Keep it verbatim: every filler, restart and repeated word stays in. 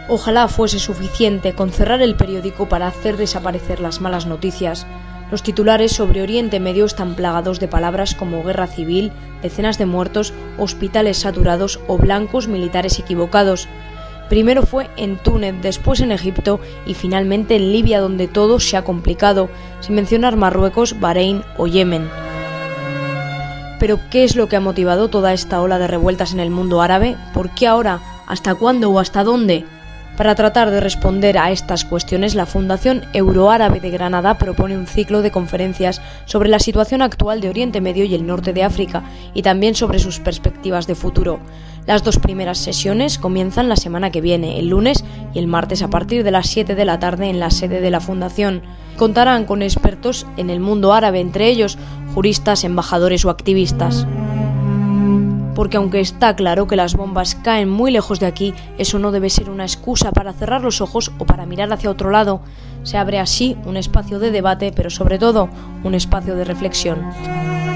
Ojalá fuese suficiente con cerrar el periódico para hacer desaparecer las malas noticias. Los titulares sobre Oriente Medio están plagados de palabras como guerra civil, decenas de muertos, hospitales saturados o blancos militares equivocados. Primero fue en Túnez, después en Egipto y finalmente en Libia, donde todo se ha complicado, sin mencionar Marruecos, Bahrein o Yemen. Pero ¿qué es lo que ha motivado toda esta ola de revueltas en el mundo árabe? ¿Por qué ahora? ¿Hasta cuándo o hasta dónde? Para tratar de responder a estas cuestiones, la Fundación Euroárabe de Granada propone un ciclo de conferencias sobre la situación actual de Oriente Medio y el norte de África, y también sobre sus perspectivas de futuro. Las dos primeras sesiones comienzan la semana que viene, el lunes y el martes a partir de las siete de la tarde en la sede de la Fundación. Contarán con expertos en el mundo árabe, entre ellos juristas, embajadores o activistas. Porque aunque está claro que las bombas caen muy lejos de aquí, eso no debe ser una excusa para cerrar los ojos o para mirar hacia otro lado. Se abre así un espacio de debate, pero sobre todo un espacio de reflexión.